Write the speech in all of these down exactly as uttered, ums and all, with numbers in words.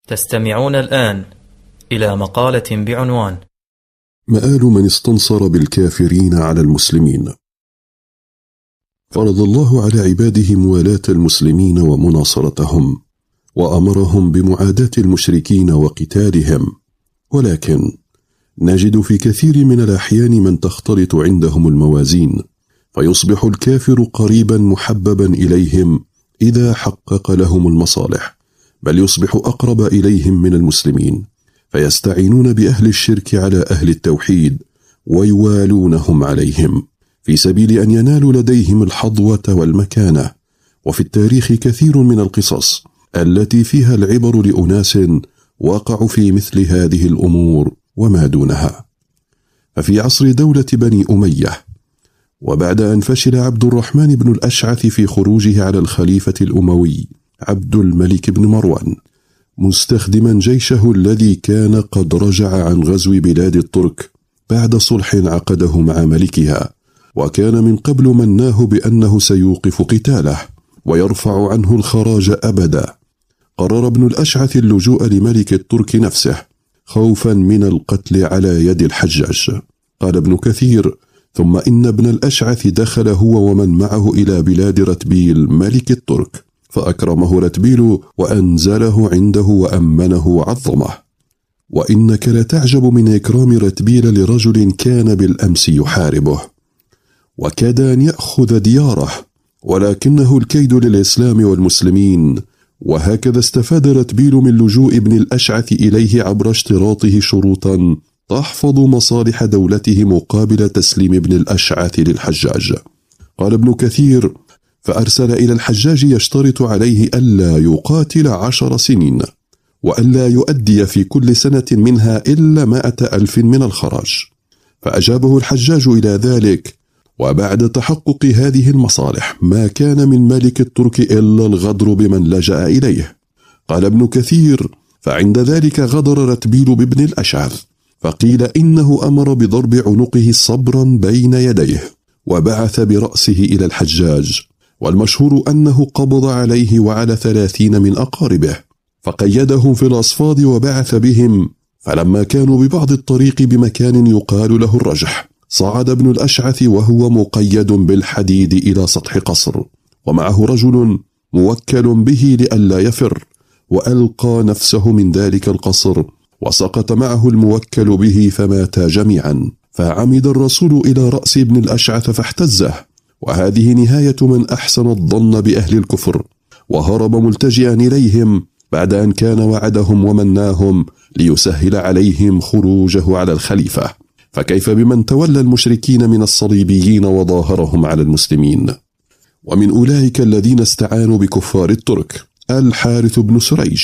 تستمعون الآن إلى مقالة بعنوان مآل من استنصر بالكافرين على المسلمين. فرض الله على عباده موالاة المسلمين ومناصرتهم، وأمرهم بمعاداة المشركين وقتالهم، ولكن نجد في كثير من الأحيان من تختلط عندهم الموازين، فيصبح الكافر قريبا محببا إليهم إذا حقق لهم المصالح، بل يصبح أقرب إليهم من المسلمين، فيستعينون بأهل الشرك على أهل التوحيد ويوالونهم عليهم في سبيل أن ينالوا لديهم الحظوة والمكانة. وفي التاريخ كثير من القصص التي فيها العبر لأناس وقعوا في مثل هذه الأمور وما دونها. ففي عصر دولة بني أمية، وبعد أن فشل عبد الرحمن بن الأشعث في خروجه على الخليفة الأموي عبد الملك بن مروان مستخدما جيشه الذي كان قد رجع عن غزو بلاد الترك بعد صلح عقده مع ملكها، وكان من قبل مناه بأنه سيوقف قتاله ويرفع عنه الخراج أبدا، قرر ابن الأشعث اللجوء لملك الترك نفسه خوفا من القتل على يد الحجاج. قال ابن كثير: ثم إن ابن الأشعث دخل هو ومن معه إلى بلاد رتبيل ملك الترك، فأكرمه رتبيل وأنزله عنده وأمنه وعظمه. وإنك لتعجب من إكرام رتبيل لرجل كان بالأمس يحاربه وكاد أن يأخذ دياره، ولكنه الكيد للإسلام والمسلمين. وهكذا استفاد رتبيل من لجوء ابن الأشعث إليه عبر اشتراطه شروطا تحفظ مصالح دولته مقابل تسليم ابن الأشعث للحجاج. قال ابن كثير: فأرسل إلى الحجاج يشترط عليه ألا يقاتل عشر سنين، وألا يؤدي في كل سنة منها إلا مائة ألف من الخراج. فأجابه الحجاج إلى ذلك، وبعد تحقق هذه المصالح ما كان من ملك الترك إلا الغدر بمن لجأ إليه. قال ابن كثير: فعند ذلك غدر رتبيل بابن الأشعث، فقيل إنه أمر بضرب عنقه صبرا بين يديه، وبعث برأسه إلى الحجاج، والمشهور أنه قبض عليه وعلى ثلاثين من أقاربه، فقيدهم في الأصفاد وبعث بهم. فلما كانوا ببعض الطريق بمكان يقال له الرجح، صعد ابن الأشعث وهو مقيد بالحديد إلى سطح قصر، ومعه رجل موكل به لئلا يفر، وألقى نفسه من ذلك القصر، وسقط معه الموكل به فماتا جميعا. فعمد الرسول إلى رأس ابن الأشعث فاحتزه، وهذه نهاية من أحسن الظن بأهل الكفر، وهرب ملتجئا إليهم بعد أن كان وعدهم ومناهم ليسهل عليهم خروجه على الخليفة. فكيف بمن تولى المشركين من الصليبيين وظاهرهم على المسلمين؟ ومن أولئك الذين استعانوا بكفار الترك الحارث بن سريج،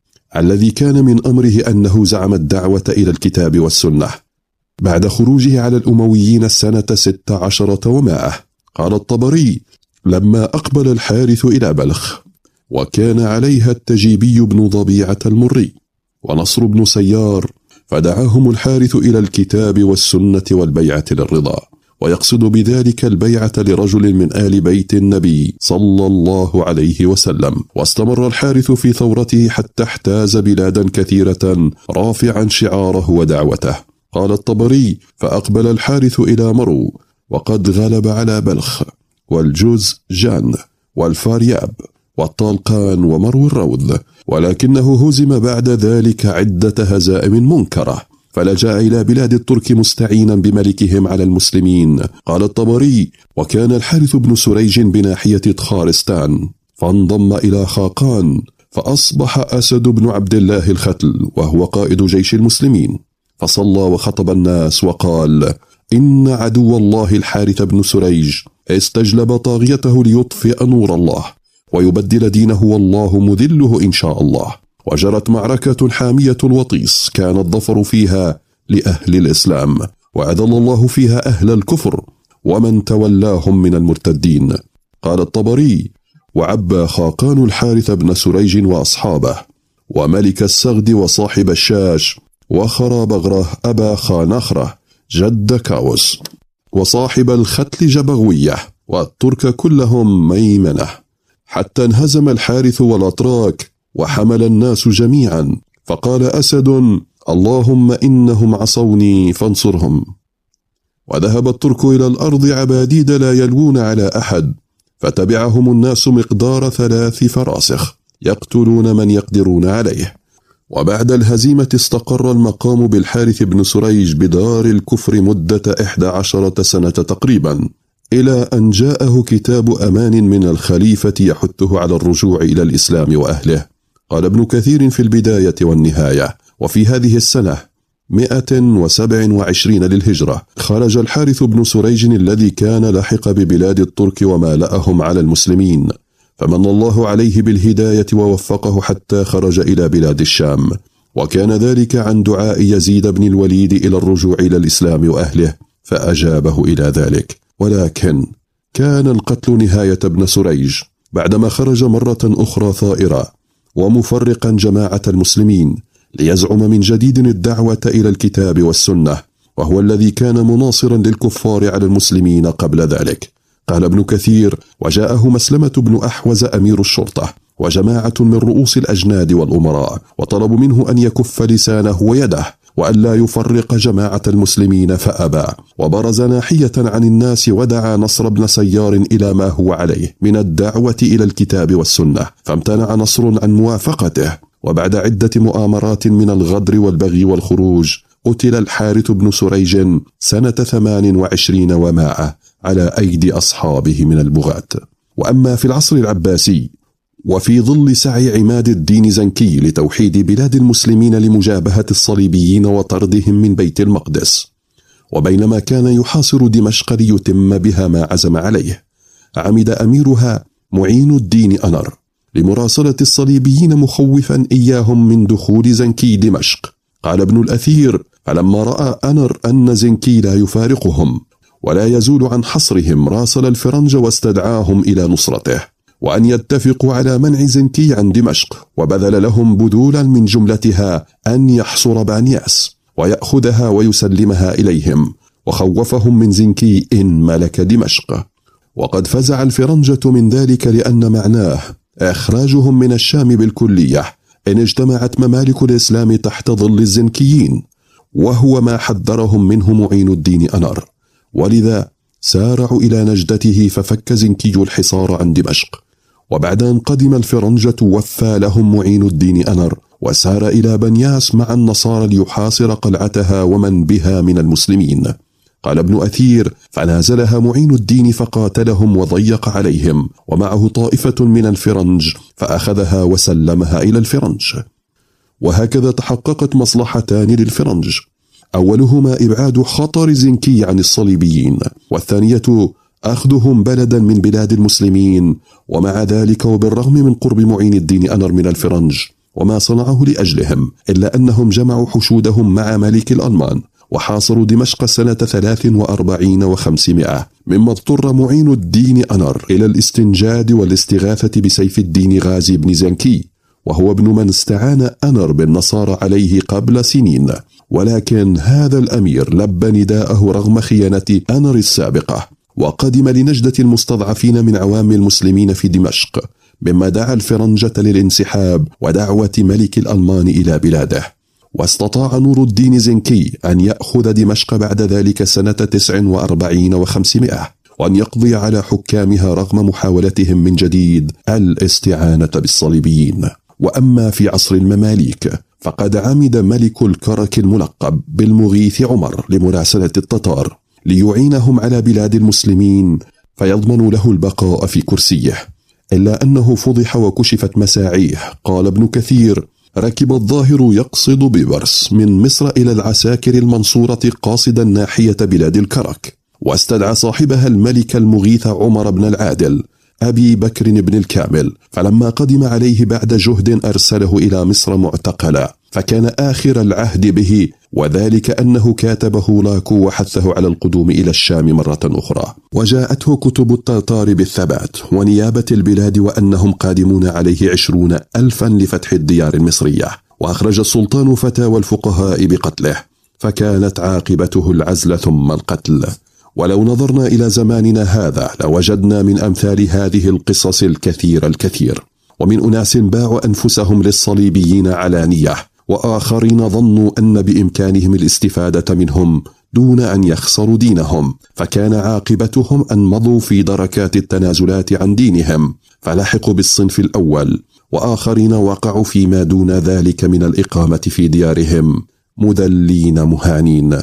الذي كان من أمره أنه زعم الدعوة إلى الكتاب والسنة بعد خروجه على الأمويين سنة ست عشرة ومائة. قال الطبري: لما أقبل الحارث إلى بلخ، وكان عليها التجيبي بن ضبيعة المري ونصر بن سيار، فدعاهم الحارث إلى الكتاب والسنة والبيعة للرضا، ويقصد بذلك البيعة لرجل من آل بيت النبي صلى الله عليه وسلم. واستمر الحارث في ثورته حتى احتاز بلادا كثيرة رافعا شعاره ودعوته. قال الطبري: فأقبل الحارث إلى مرو، وقد غلب على بلخ والجوز جان والفارياب والطالقان ومرو الروض، ولكنه هزم بعد ذلك عدة هزائم منكرة، فلجأ إلى بلاد الترك مستعينا بملكهم على المسلمين. قال الطبري: وكان الحارث بن سريج بناحية تخارستان، فانضم إلى خاقان، فأصبح أسد بن عبد الله الختل وهو قائد جيش المسلمين، فصلى وخطب الناس وقال: إن عدو الله الحارث بن سريج استجلب طاغيته ليطفئ نور الله ويبدل دينه، والله مذله إن شاء الله. وجرت معركة حامية الوطيس كان الظفر فيها لأهل الإسلام، وأذل الله فيها أهل الكفر ومن تولاهم من المرتدين. قال الطبري: وعبى خاقان الحارث بن سريج وأصحابه، وملك السغد وصاحب الشاش، وخرى بغره أبا خانخرة جد كاوس، وصاحب الختل جبغوية، والترك كلهم ميمنة، حتى انهزم الحارث والأتراك، وحمل الناس جميعا فقال أسد: اللهم إنهم عصوني فانصرهم. وذهب الترك إلى الأرض عباديد لا يلوون على أحد، فتبعهم الناس مقدار ثلاث فراسخ يقتلون من يقدرون عليه. وبعد الهزيمة استقر المقام بالحارث بن سريج بدار الكفر مدة إحدى عشرة سنة تقريبا، إلى أن جاءه كتاب أمان من الخليفة يحثه على الرجوع إلى الإسلام وأهله. قال ابن كثير في البداية والنهاية: وفي هذه السنة مئة وسبع وعشرين للهجرة خرج الحارث بن سريج الذي كان لحق ببلاد الترك ومالأهم على المسلمين، فمن الله عليه بالهداية ووفقه حتى خرج إلى بلاد الشام، وكان ذلك عن دعاء يزيد بن الوليد إلى الرجوع إلى الإسلام وأهله فأجابه إلى ذلك. ولكن كان القتل نهاية ابن سريج بعدما خرج مرة أخرى ثائرا ومفرقا جماعة المسلمين ليزعم من جديد الدعوة إلى الكتاب والسنة، وهو الذي كان مناصرا للكفار على المسلمين قبل ذلك. قال ابن كثير: وجاءه مسلمة بن أحوز أمير الشرطة وجماعة من رؤوس الأجناد والأمراء، وطلبوا منه أن يكف لسانه ويده وأن لا يفرق جماعة المسلمين فأبى، وبرز ناحية عن الناس ودعا نصر بن سيار إلى ما هو عليه من الدعوة إلى الكتاب والسنة، فامتنع نصر عن موافقته. وبعد عدة مؤامرات من الغدر والبغي والخروج قتل الحارث بن سريج سنة ثمان وعشرين ومائة على أيدي أصحابه من البغاة. وأما في العصر العباسي، وفي ظل سعي عماد الدين زنكي لتوحيد بلاد المسلمين لمجابهة الصليبيين وطردهم من بيت المقدس، وبينما كان يحاصر دمشق ليتم بها ما عزم عليه، عمد أميرها معين الدين أنر لمراسلة الصليبيين مخوفا إياهم من دخول زنكي دمشق. قال ابن الأثير: فلما رأى أنر أن زنكي لا يفارقهم ولا يزول عن حصرهم، راسل الفرنج واستدعاهم إلى نصرته، وأن يتفقوا على منع زنكي عن دمشق، وبذل لهم بذولا من جملتها أن يحصر بانياس ويأخذها ويسلمها إليهم، وخوفهم من زنكي إن ملك دمشق. وقد فزع الفرنجة من ذلك، لأن معناه إخراجهم من الشام بالكلية إن اجتمعت ممالك الإسلام تحت ظل الزنكيين، وهو ما حذرهم منه معين الدين أنر. ولذا سارعوا إلى نجدته ففك زنكي الحصار عن دمشق. وبعد أن قدم الفرنجة وفى لهم معين الدين أنر وسار إلى بنياس مع النصارى ليحاصر قلعتها ومن بها من المسلمين. قال ابن أثير: فنازلها معين الدين فقاتلهم وضيق عليهم، ومعه طائفة من الفرنج فأخذها وسلمها إلى الفرنج. وهكذا تحققت مصلحتان للفرنج: أولهما إبعاد خطر زنكي عن الصليبيين، والثانية أخذهم بلدا من بلاد المسلمين. ومع ذلك وبالرغم من قرب معين الدين أنر من الفرنج وما صنعه لأجلهم، إلا أنهم جمعوا حشودهم مع ملك الألمان وحاصروا دمشق سنة ثلاث وأربعين وخمسمائة، مما اضطر معين الدين أنر إلى الاستنجاد والاستغاثة بسيف الدين غازي بن زنكي، وهو ابن من استعان أنر بالنصارى عليه قبل سنين. ولكن هذا الأمير لبى نداءه رغم خيانة أنر السابقة، وقدم لنجدة المستضعفين من عوام المسلمين في دمشق، مما دعا الفرنجة للانسحاب ودعوة ملك الألمان إلى بلاده. واستطاع نور الدين زنكي أن يأخذ دمشق بعد ذلك سنة تسع وأربعين وخمسمائة، وأن يقضي على حكامها رغم محاولتهم من جديد الاستعانة بالصليبيين. وأما في عصر المماليك، فقد عمد ملك الكرك الملقب بالمغيث عمر لمراسلة التتار ليعينهم على بلاد المسلمين فيضمن له البقاء في كرسيه، إلا أنه فضح وكشفت مساعيه. قال ابن كثير: ركب الظاهر يقصد ببرس من مصر إلى العساكر المنصورة قاصدا ناحية بلاد الكرك، واستدعى صاحبها الملك المغيث عمر بن العادل أبي بكر بن الكامل، فلما قدم عليه بعد جهد أرسله إلى مصر معتقلا، فكان آخر العهد به، وذلك أنه كاتبه لاكو وحثه على القدوم إلى الشام مرة أخرى. وجاءته كتب التتار بالثبات ونيابة البلاد وأنهم قادمون عليه عشرون ألفا لفتح الديار المصرية، وأخرج السلطان فتاوى الفقهاء بقتله، فكانت عاقبته العزل ثم القتل. ولو نظرنا إلى زماننا هذا لوجدنا من أمثال هذه القصص الكثير الكثير، ومن أناس باعوا أنفسهم للصليبيين علانية وآخرين ظنوا أن بإمكانهم الاستفادة منهم دون أن يخسروا دينهم، فكان عاقبتهم أن مضوا في دركات التنازلات عن دينهم فلحقوا بالصنف الأول، وآخرين وقعوا فيما دون ذلك من الإقامة في ديارهم مذلين مهانين.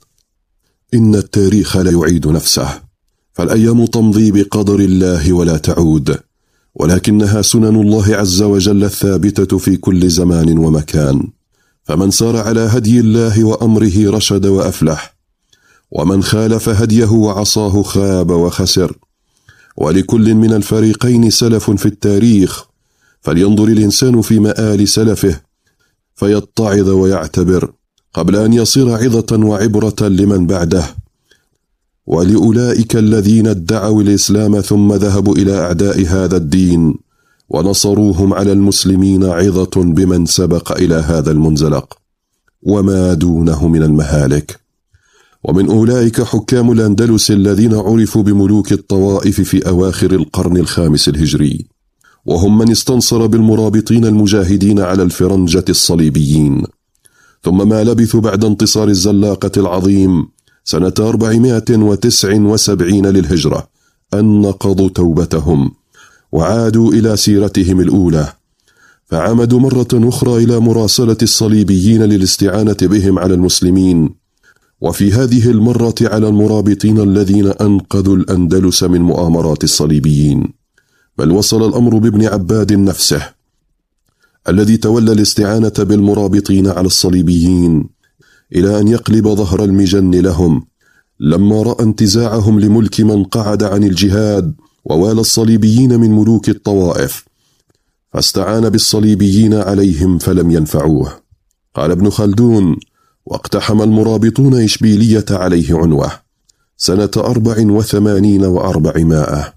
إن التاريخ لا يعيد نفسه، فالأيام تمضي بقدر الله ولا تعود، ولكنها سنن الله عز وجل الثابتة في كل زمان ومكان، فمن سار على هدي الله وأمره رشد وأفلح، ومن خالف هديه وعصاه خاب وخسر. ولكل من الفريقين سلف في التاريخ، فلينظر الإنسان في مآل سلفه فيتعظ ويعتبر قبل أن يصير عظة وعبرة لمن بعده. ولأولئك الذين ادعوا الإسلام ثم ذهبوا إلى أعداء هذا الدين ونصروهم على المسلمين عظة بمن سبق إلى هذا المنزلق وما دونه من المهالك. ومن أولئك حكام الأندلس الذين عرفوا بملوك الطوائف في أواخر القرن الخامس الهجري، وهم من استنصر بالمرابطين المجاهدين على الفرنجة الصليبيين. ثم ما لبثوا بعد انتصار الزلاقة العظيم سنة أربعمائة وتسعة وسبعين للهجرة أن نقضوا توبتهم وعادوا إلى سيرتهم الأولى، فعمدوا مرة أخرى إلى مراسلة الصليبيين للاستعانة بهم على المسلمين، وفي هذه المرة على المرابطين الذين أنقذوا الأندلس من مؤامرات الصليبيين. بل وصل الأمر بابن عباد نفسه الذي تولى الاستعانة بالمرابطين على الصليبيين إلى أن يقلب ظهر المجن لهم لما رأى انتزاعهم لملك من قعد عن الجهاد ووالى الصليبيين من ملوك الطوائف، فاستعان بالصليبيين عليهم فلم ينفعوه. قال ابن خلدون: واقتحم المرابطون إشبيلية عليه عنوة سنة أربع وثمانين وأربعمائة،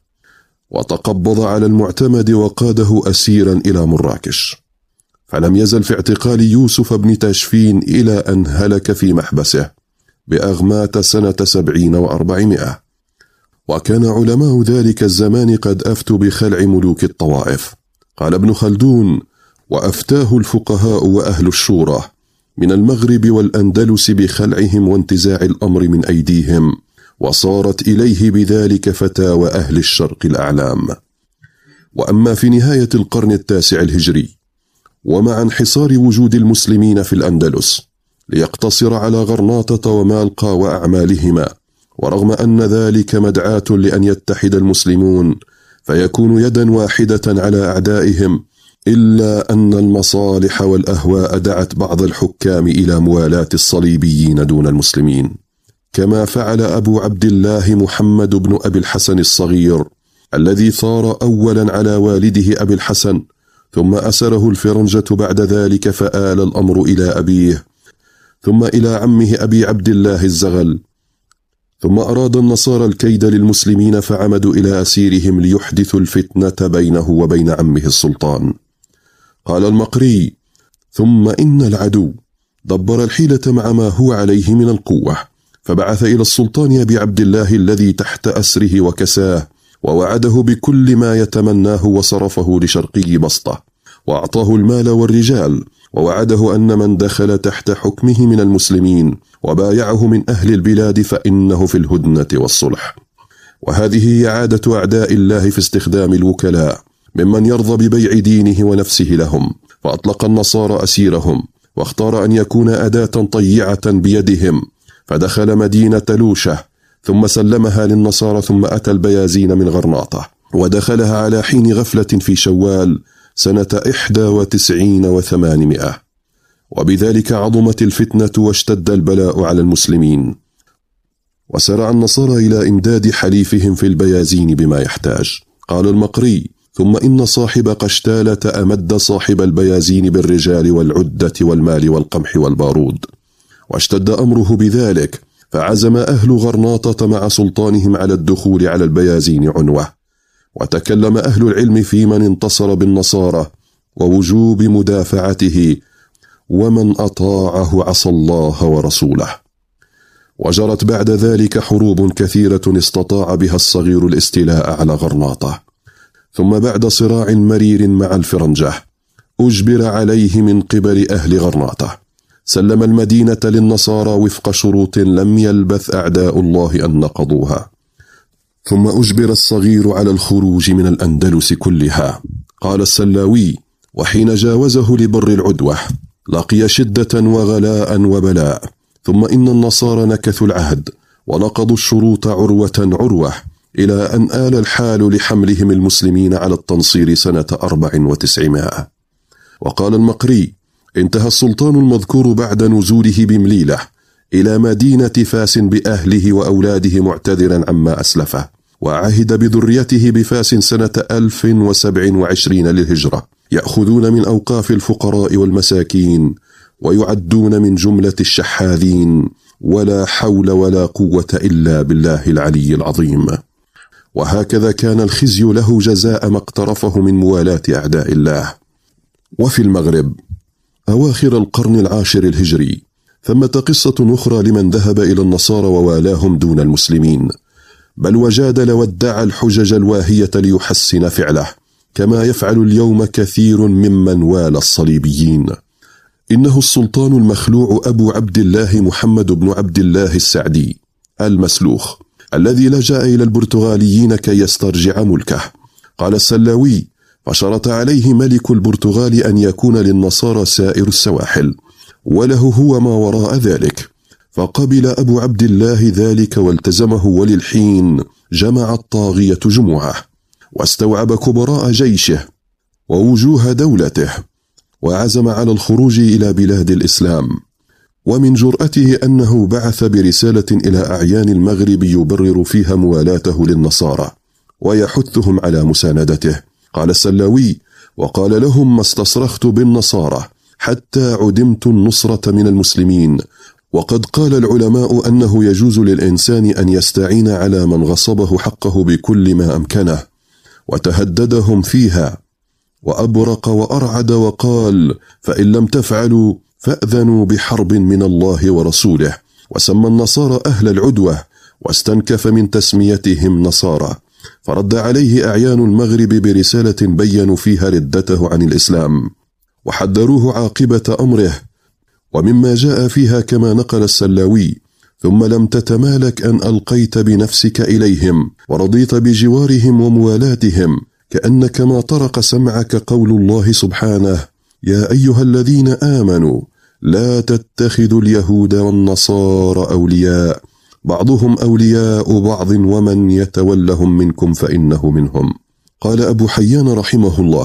وتقبض على المعتمد وقاده أسيرا إلى مراكش، فلم يزل في اعتقال يوسف بن تاشفين إلى أن هلك في محبسه بأغمات سنة سبعين وأربعمائة. وكان علماء ذلك الزمان قد أفتوا بخلع ملوك الطوائف. قال ابن خلدون: وأفتاه الفقهاء وأهل الشورى من المغرب والأندلس بخلعهم وانتزاع الأمر من أيديهم، وصارت إليه بذلك فتاوى أهل الشرق الأعلام. وأما في نهاية القرن التاسع الهجري ومع انحصار وجود المسلمين في الأندلس ليقتصر على غرناطة ومالقا وأعمالهما، ورغم أن ذلك مدعاة لأن يتحد المسلمون فيكون يدا واحدة على أعدائهم، إلا أن المصالح والأهواء دعت بعض الحكام إلى موالاة الصليبيين دون المسلمين، كما فعل أبو عبد الله محمد بن أبي الحسن الصغير الذي ثار أولا على والده أبي الحسن، ثم أسره الفرنجة بعد ذلك، فآل الأمر إلى أبيه ثم إلى عمه أبي عبد الله الزغل، ثم أراد النصارى الكيد للمسلمين فعمدوا إلى أسيرهم ليحدثوا الفتنة بينه وبين عمه السلطان. قال المقري: ثم إن العدو دبر الحيلة مع ما هو عليه من القوة، فبعث إلى السلطان أبي عبد الله الذي تحت أسره وكساه، ووعده بكل ما يتمناه وصرفه لشرقي بسطة، وأعطاه المال والرجال، ووعده أن من دخل تحت حكمه من المسلمين وبايعه من أهل البلاد فإنه في الهدنة والصلح. وهذه هي عادة أعداء الله في استخدام الوكلاء ممن يرضى ببيع دينه ونفسه لهم، فأطلق النصارى أسيرهم واختار أن يكون أداة طيعة بيدهم، فدخل مدينة لوشة ثم سلمها للنصارى، ثم أتى البيازين من غرناطة ودخلها على حين غفلة في شوال سنة إحدى وتسعين وثمانمائة، وبذلك عظمت الفتنة واشتد البلاء على المسلمين، وسرع النصارى إلى إمداد حليفهم في البيازين بما يحتاج. قال المقري: ثم إن صاحب قشتالة أمد صاحب البيازين بالرجال والعدة والمال والقمح والبارود، واشتد أمره بذلك، فعزم أهل غرناطة مع سلطانهم على الدخول على البيازين عنوة. وتكلم أهل العلم في من انتصر بالنصارى ووجوب مدافعته، ومن أطاعه عصى الله ورسوله. وجرت بعد ذلك حروب كثيرة استطاع بها الصغير الاستيلاء على غرناطة. ثم بعد صراع مرير مع الفرنجة أجبر عليه من قبل أهل غرناطة. سلم المدينة للنصارى وفق شروط لم يلبث أعداء الله أن نقضوها. ثم أجبر الصغير على الخروج من الأندلس كلها. قال السلاوي: وحين جاوزه لبر العدوة لقي شدة وغلاء وبلاء، ثم إن النصارى نكثوا العهد ونقضوا الشروط عروة عروة، إلى أن آل الحال لحملهم المسلمين على التنصير سنة أربع وتسعمائة. وقال المقري: انتهى السلطان المذكور بعد نزوله بمليلة إلى مدينة فاس بأهله وأولاده معتذرا عما أسلفه، وعهد بذريته بفاس سنة ألف وسبع وعشرين للهجرة، يأخذون من أوقاف الفقراء والمساكين ويعدون من جملة الشحاذين، ولا حول ولا قوة إلا بالله العلي العظيم. وهكذا كان الخزي له جزاء ما اقترفه من موالاة أعداء الله. وفي المغرب أواخر القرن العاشر الهجري ثمة قصة أخرى لمن ذهب إلى النصارى ووالاهم دون المسلمين، بل وجادل وادعى الحجج الواهية ليحسن فعله، كما يفعل اليوم كثير ممن والى الصليبيين. إنه السلطان المخلوع أبو عبد الله محمد بن عبد الله السعدي المسلوخ، الذي لجأ إلى البرتغاليين كي يسترجع ملكه. قال السلاوي: فشرط عليه ملك البرتغال أن يكون للنصارى سائر السواحل، وله هو ما وراء ذلك، فقبل أبو عبد الله ذلك والتزمه، وللحين جمع الطاغية جموعه، واستوعب كبراء جيشه ووجوه دولته، وعزم على الخروج إلى بلاد الإسلام. ومن جرأته أنه بعث برسالة إلى أعيان المغرب يبرر فيها موالاته للنصارى ويحثهم على مساندته. قال السلاوي: وقال لهم: ما استصرخت بالنصارى حتى عدمت النصرة من المسلمين، وقد قال العلماء أنه يجوز للإنسان أن يستعين على من غصبه حقه بكل ما أمكنه، وتهددهم فيها، وأبرق وأرعد وقال: فإن لم تفعلوا فأذنوا بحرب من الله ورسوله. وسمى النصارى أهل العدوة، واستنكف من تسميتهم نصارى، فرد عليه أعيان المغرب برسالة بيّنوا فيها ردته عن الإسلام وحذروه عاقبة أمره، ومما جاء فيها كما نقل السلاوي: ثم لم تتمالك أن ألقيت بنفسك إليهم ورضيت بجوارهم وموالاتهم، كأنك ما طرق سمعك قول الله سبحانه: يا أيها الذين آمنوا لا تتخذوا اليهود والنصارى أولياء بعضهم أولياء بعض ومن يتولهم منكم فإنه منهم. قال أبو حيان رحمه الله: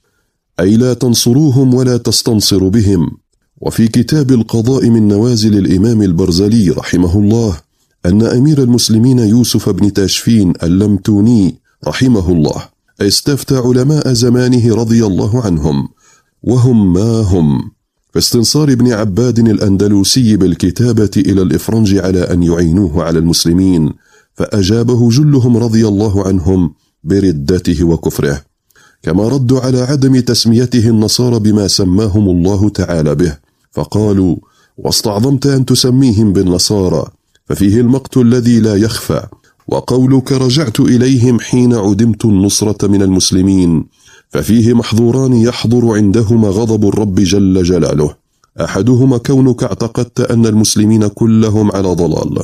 أي لا تنصروهم ولا تستنصروا بهم. وفي كتاب القضاء من نوازل الإمام البرزلي رحمه الله أن أمير المسلمين يوسف بن تاشفين اللمتوني رحمه الله استفتى علماء زمانه رضي الله عنهم، وهم ما هم، في استنصار ابن عباد الأندلسي بالكتابة إلى الإفرنج على أن يعينوه على المسلمين، فأجابه جلهم رضي الله عنهم بردته وكفره، كما ردوا على عدم تسميته النصارى بما سماهم الله تعالى به، فقالوا: واستعظمت أن تسميهم بالنصارى، ففيه المقت الذي لا يخفى، وقولك رجعت إليهم حين عدمت النصرة من المسلمين، ففيه محظوران يحضر عندهما غضب الرب جل جلاله، أحدهما كونك اعتقدت أن المسلمين كلهم على ضلال،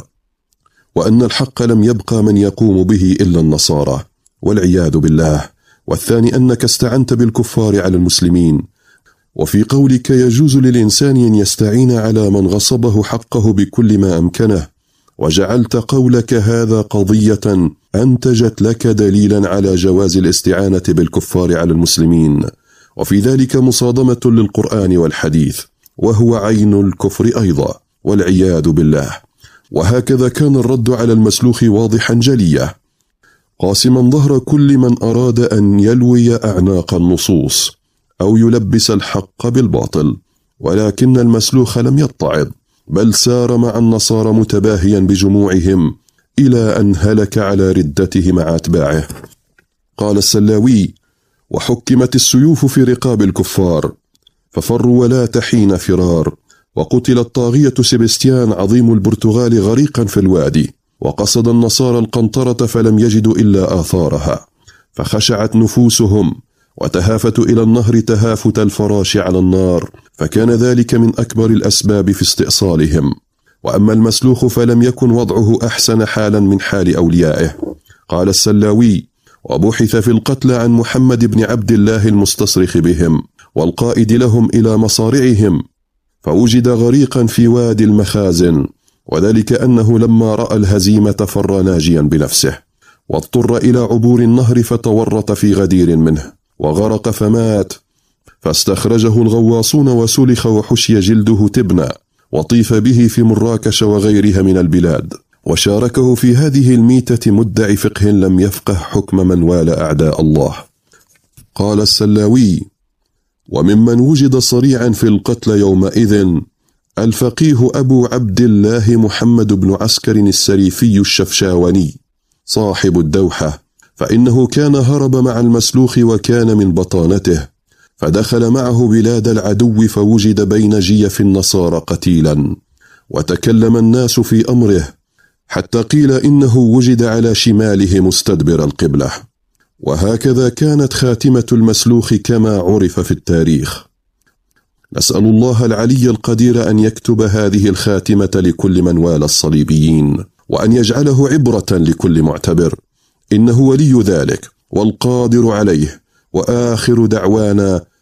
وأن الحق لم يبقى من يقوم به إلا النصارى والعياذ بالله، والثاني أنك استعنت بالكفار على المسلمين. وفي قولك يجوز للإنسان أن يستعين على من غصبه حقه بكل ما أمكنه، وجعلت قولك هذا قضية أنتجت لك دليلا على جواز الاستعانة بالكفار على المسلمين، وفي ذلك مصادمة للقرآن والحديث، وهو عين الكفر أيضا والعياذ بالله. وهكذا كان الرد على المسلوخ واضحا جليا، قاسما ظهر كل من أراد أن يلوي أعناق النصوص أو يلبس الحق بالباطل، ولكن المسلوخ لم يتعظ، بل سار مع النصارى متباهيا بجموعهم إلى أن هلك على ردته مع أتباعه. قال السلاوي: وحكمت السيوف في رقاب الكفار ففروا ولا تحين فرار، وقتل الطاغية سبستيان عظيم البرتغال غريقا في الوادي، وقصد النصارى القنطرة فلم يجدوا إلا آثارها، فخشعت نفوسهم وتهافتوا إلى النهر تهافت الفراش على النار، فكان ذلك من أكبر الأسباب في استئصالهم. وأما المسلوخ فلم يكن وضعه أحسن حالا من حال أوليائه. قال السلاوي: وبحث في القتلى عن محمد بن عبد الله المستصرخ بهم والقائد لهم إلى مصارعهم، فوجد غريقا في وادي المخازن، وذلك أنه لما رأى الهزيمة فر ناجيا بنفسه، واضطر إلى عبور النهر فتورط في غدير منه وغرق فمات، فاستخرجه الغواصون وسلخ وحشي جلده تبنا، وطيف به في مراكش وغيرها من البلاد، وشاركه في هذه الميتة مدعي فقه لم يفقه حكم من والى أعداء الله. قال السلاوي: وممن وجد صريعا في القتل يومئذ الفقيه أبو عبد الله محمد بن عسكر السريفي الشفشاوني صاحب الدوحة، فإنه كان هرب مع المسلوخ وكان من بطانته، فدخل معه بلاد العدو فوجد بين جيف النصارى قتيلا، وتكلم الناس في أمره حتى قيل إنه وجد على شماله مستدبر القبلة. وهكذا كانت خاتمة المسلوخ كما عرف في التاريخ. نسأل الله العلي القدير أن يكتب هذه الخاتمة لكل من والى الصليبيين، وأن يجعله عبرة لكل معتبر، إنه ولي ذلك والقادر عليه. وآخر دعوانا